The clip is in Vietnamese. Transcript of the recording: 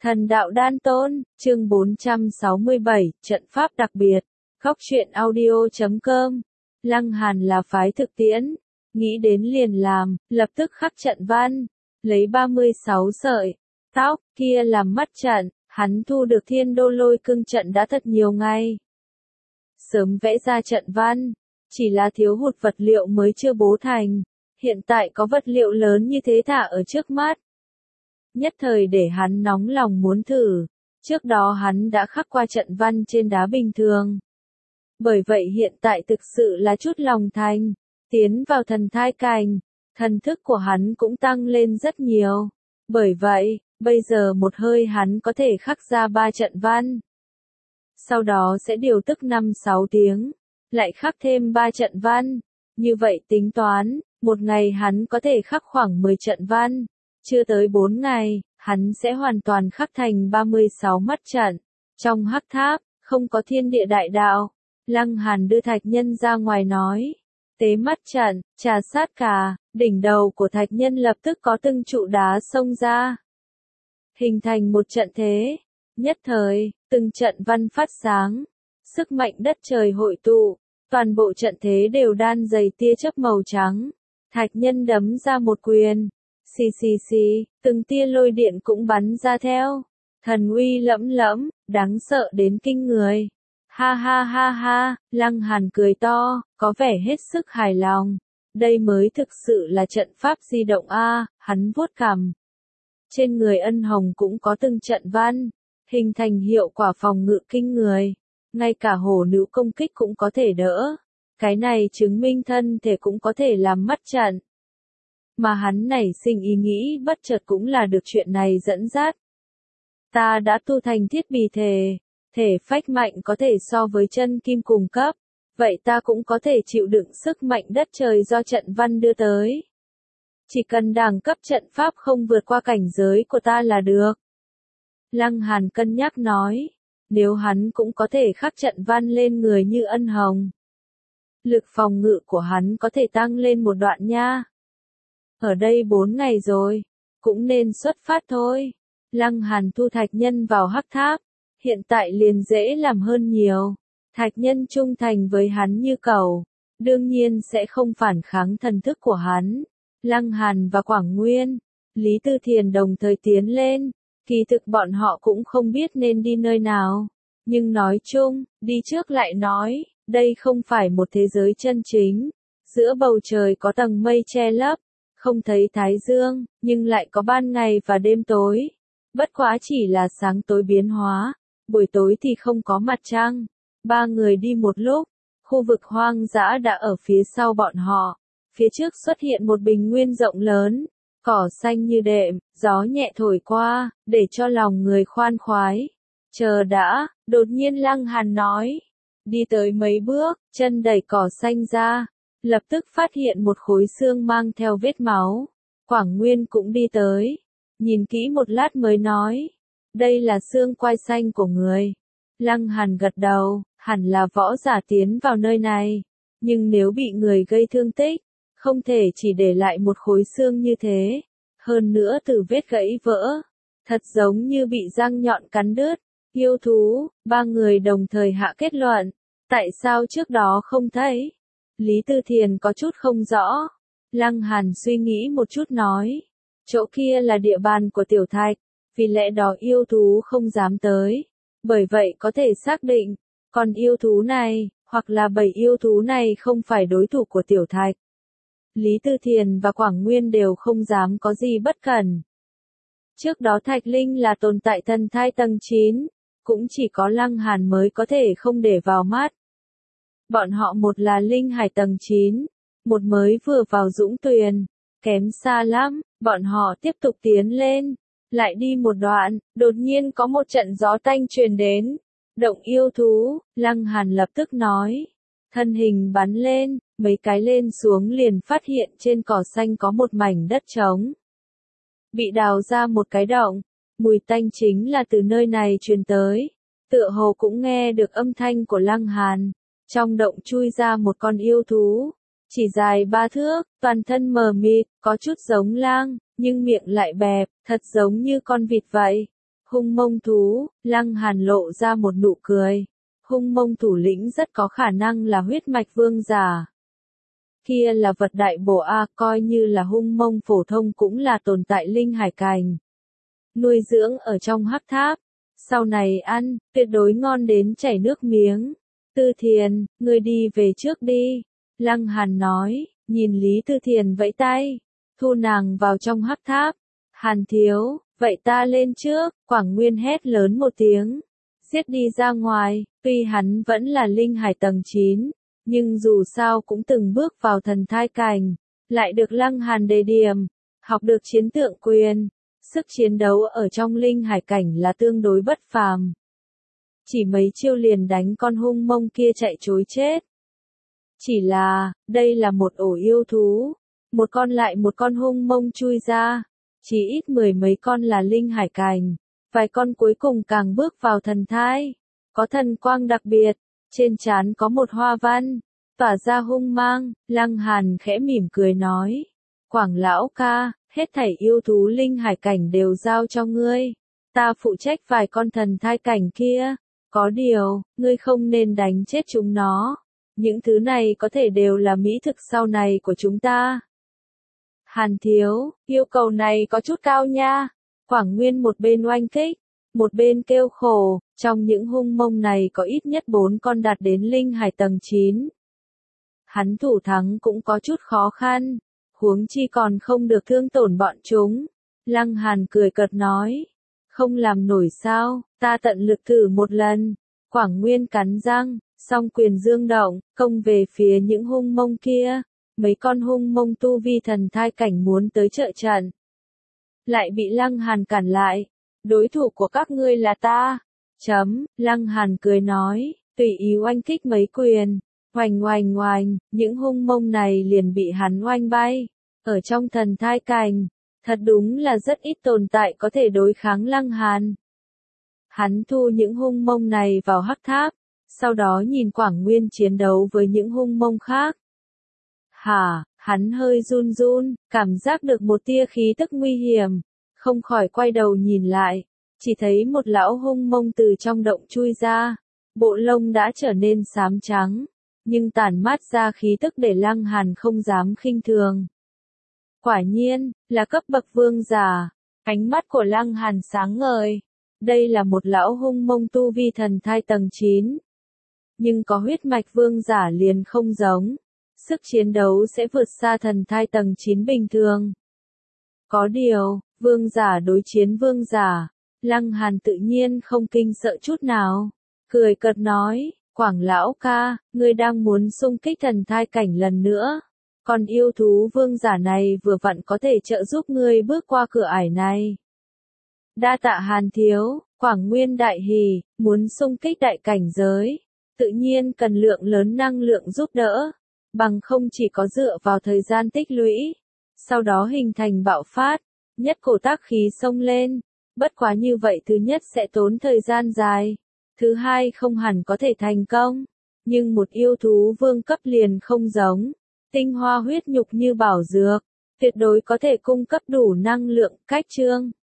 Thần đạo đan tôn, chương 467, trận pháp đặc biệt. Góc truyện audio.com. Lăng Hàn là phái thực tiễn, nghĩ đến liền làm, lập tức khắc trận văn, lấy 36 sợi tóc kia làm mắt trận, hắn thu được Thiên Đô Lôi Cương trận đã thật nhiều ngày. Sớm vẽ ra trận văn, chỉ là thiếu hụt vật liệu mới chưa bố thành, hiện tại có vật liệu lớn như thế thả ở trước mắt. Nhất thời để hắn nóng lòng muốn thử, trước đó hắn đã khắc qua trận văn trên đá bình thường. Bởi vậy hiện tại thực sự là chút lòng thành, tiến vào thần thai cảnh, thần thức của hắn cũng tăng lên rất nhiều. Bởi vậy, bây giờ một hơi hắn có thể khắc ra 3 trận văn. Sau đó sẽ điều tức 5-6 tiếng, lại khắc thêm 3 trận văn. Như vậy tính toán, một ngày hắn có thể khắc khoảng 10 trận văn. Chưa tới 4 ngày, hắn sẽ hoàn toàn khắc thành 36 mắt trận. Trong hắc tháp, không có thiên địa đại đạo. Lăng Hàn đưa thạch nhân ra ngoài nói. Tế mắt trận, trà sát cả, đỉnh đầu của thạch nhân lập tức có từng trụ đá xông ra. Hình thành một trận thế. Nhất thời, từng trận văn phát sáng. Sức mạnh đất trời hội tụ. Toàn bộ trận thế đều đan dày tia chớp màu trắng. Thạch nhân đấm ra một quyền. Xì xì xì, từng tia lôi điện cũng bắn ra theo. Thần uy lẫm lẫm, đáng sợ đến kinh người. Ha ha ha ha, Lăng Hàn cười to, có vẻ hết sức hài lòng. Đây mới thực sự là trận pháp di động a, hắn vuốt cằm. Trên người Ân Hồng cũng có từng trận văn, hình thành hiệu quả phòng ngự kinh người. Ngay cả hổ nữ công kích cũng có thể đỡ. Cái này chứng minh thân thể cũng có thể làm mắt trận. Mà hắn nảy sinh ý nghĩ bất chợt cũng là được chuyện này dẫn dắt. Ta đã tu thành thiết bị thể phách mạnh có thể so với chân kim cùng cấp, vậy ta cũng có thể chịu đựng sức mạnh đất trời do trận văn đưa tới. Chỉ cần đẳng cấp trận pháp không vượt qua cảnh giới của ta là được. Lăng Hàn cân nhắc nói, nếu hắn cũng có thể khắc trận văn lên người như Ân Hồng, lực phòng ngự của hắn có thể tăng lên một đoạn nha. Ở đây 4 ngày rồi, cũng nên xuất phát thôi. Lăng Hàn thu thạch nhân vào hắc tháp, hiện tại liền dễ làm hơn nhiều. Thạch nhân trung thành với hắn như cầu, đương nhiên sẽ không phản kháng thần thức của hắn. Lăng Hàn và Quảng Nguyên, Lý Tư Thiền đồng thời tiến lên, kỳ thực bọn họ cũng không biết nên đi nơi nào. Nhưng nói chung, đi trước lại nói, đây không phải một thế giới chân chính. Giữa bầu trời có tầng mây che lấp. Không thấy thái dương, nhưng lại có ban ngày và đêm tối. Bất quá chỉ là sáng tối biến hóa, buổi tối thì không có mặt trăng. 3 người đi một lúc, khu vực hoang dã đã ở phía sau bọn họ. Phía trước xuất hiện một bình nguyên rộng lớn, cỏ xanh như đệm, gió nhẹ thổi qua, để cho lòng người khoan khoái. Chờ đã, đột nhiên Lăng Hàn nói. Đi tới mấy bước, chân đẩy cỏ xanh ra. Lập tức phát hiện một khối xương mang theo vết máu. Quảng Nguyên cũng đi tới. Nhìn kỹ một lát mới nói. Đây là xương quai xanh của người. Lăng Hàn gật đầu, hẳn là võ giả tiến vào nơi này. Nhưng nếu bị người gây thương tích, không thể chỉ để lại một khối xương như thế. Hơn nữa từ vết gãy vỡ. Thật giống như bị răng nhọn cắn đứt. Yêu thú, 3 người đồng thời hạ kết luận. Tại sao trước đó không thấy? Lý Tư Thiền có chút không rõ. Lăng Hàn suy nghĩ một chút nói. Chỗ kia là địa bàn của Tiểu Thạch, vì lẽ đó yêu thú không dám tới. Bởi vậy có thể xác định, còn yêu thú này, hoặc là 7 yêu thú này không phải đối thủ của Tiểu Thạch. Lý Tư Thiền và Quảng Nguyên đều không dám có gì bất cẩn. Trước đó Thạch Linh là tồn tại thần thai tầng 9, cũng chỉ có Lăng Hàn mới có thể không để vào mắt. Bọn họ một là linh hải tầng 9, một mới vừa vào Dũng Tuyền, kém xa lắm, bọn họ tiếp tục tiến lên, lại đi một đoạn, đột nhiên có một trận gió tanh truyền đến, động yêu thú, Lăng Hàn lập tức nói, thân hình bắn lên, mấy cái lên xuống liền phát hiện trên cỏ xanh có một mảnh đất trống. Bị đào ra một cái động, mùi tanh chính là từ nơi này truyền tới, tựa hồ cũng nghe được âm thanh của Lăng Hàn. Trong động chui ra một con yêu thú, chỉ dài 3 thước, toàn thân mờ mịt, có chút giống lang, nhưng miệng lại bẹp, thật giống như con vịt vậy. Hung mông thú, Lăng Hàn lộ ra một nụ cười. Hung mông thủ lĩnh rất có khả năng là huyết mạch vương giả. Kia là vật đại bổ a, coi như là hung mông phổ thông cũng là tồn tại linh hải cảnh. Nuôi dưỡng ở trong hắc tháp, sau này ăn, tuyệt đối ngon đến chảy nước miếng. Tư Thiền, ngươi đi về trước đi. Lăng Hàn nói, nhìn Lý Tư Thiền vẫy tay, thu nàng vào trong hắc tháp. Hàn thiếu, vậy ta lên trước, Quảng Nguyên hét lớn một tiếng. Giết đi ra ngoài, tuy hắn vẫn là linh hải tầng 9, nhưng dù sao cũng từng bước vào thần thai cảnh, lại được Lăng Hàn đề điểm, học được chiến tượng quyền. Sức chiến đấu ở trong linh hải cảnh là tương đối bất phàm. Chỉ mấy chiêu liền đánh con hung mông kia chạy trối chết. Chỉ là, đây là một ổ yêu thú. Một con lại một con hung mông chui ra. Chỉ ít 10 mấy con là linh hải cảnh. Vài con cuối cùng càng bước vào thần thai. Có thần quang đặc biệt. Trên trán có một hoa văn. Tỏa ra hung mang. Lăng Hàn khẽ mỉm cười nói. Quảng lão ca, hết thảy yêu thú linh hải cảnh đều giao cho ngươi. Ta phụ trách vài con thần thai cảnh kia. Có điều, ngươi không nên đánh chết chúng nó. Những thứ này có thể đều là mỹ thực sau này của chúng ta. Hàn thiếu, yêu cầu này có chút cao nha. Quảng Nguyên một bên oanh kích, một bên kêu khổ, trong những hung mông này có ít nhất 4 con đạt đến linh hải tầng 9. Hắn thủ thắng cũng có chút khó khăn, huống chi còn không được thương tổn bọn chúng. Lăng Hàn cười cợt nói, không làm nổi sao, ta tận lực thử một lần. Quảng Nguyên cắn răng, song quyền dương động, công về phía những hung mông kia. Mấy con hung mông tu vi thần thai cảnh muốn tới trợ trận, lại bị Lăng Hàn cản lại. Đối thủ của các ngươi là ta. Lăng Hàn cười nói, tùy ý oanh kích mấy quyền. Oanh oanh oanh, những hung mông này liền bị hắn oanh bay. Ở trong thần thai cảnh, thật đúng là rất ít tồn tại có thể đối kháng Lăng Hàn. Hắn thu những hung mông này vào hắc tháp, sau đó nhìn Quảng Nguyên chiến đấu với những hung mông khác. Hắn hơi run run, cảm giác được một tia khí tức nguy hiểm, không khỏi quay đầu nhìn lại, chỉ thấy một lão hung mông từ trong động chui ra, bộ lông đã trở nên xám trắng, nhưng tản mát ra khí tức để Lăng Hàn không dám khinh thường. Quả nhiên, là cấp bậc vương giả. Ánh mắt của Lăng Hàn sáng ngời. Đây là một lão hung mông tu vi thần thai tầng 9. Nhưng có huyết mạch vương giả liền không giống. Sức chiến đấu sẽ vượt xa thần thai tầng 9 bình thường. Có điều, vương giả đối chiến vương giả, Lăng Hàn tự nhiên không kinh sợ chút nào. Cười cợt nói, Quảng lão ca, ngươi đang muốn xung kích thần thai cảnh lần nữa. Còn yêu thú vương giả này vừa vặn có thể trợ giúp ngươi bước qua cửa ải này. Đa tạ Hàn thiếu, Quảng Nguyên đại hỉ, muốn xung kích đại cảnh giới, tự nhiên cần lượng lớn năng lượng giúp đỡ, bằng không chỉ có dựa vào thời gian tích lũy, sau đó hình thành bạo phát, nhất cổ tác khí xông lên, bất quá như vậy thứ nhất sẽ tốn thời gian dài, thứ hai không hẳn có thể thành công, nhưng một yêu thú vương cấp liền không giống. Tinh hoa huyết nhục như bảo dược, tuyệt đối có thể cung cấp đủ năng lượng, cách chương.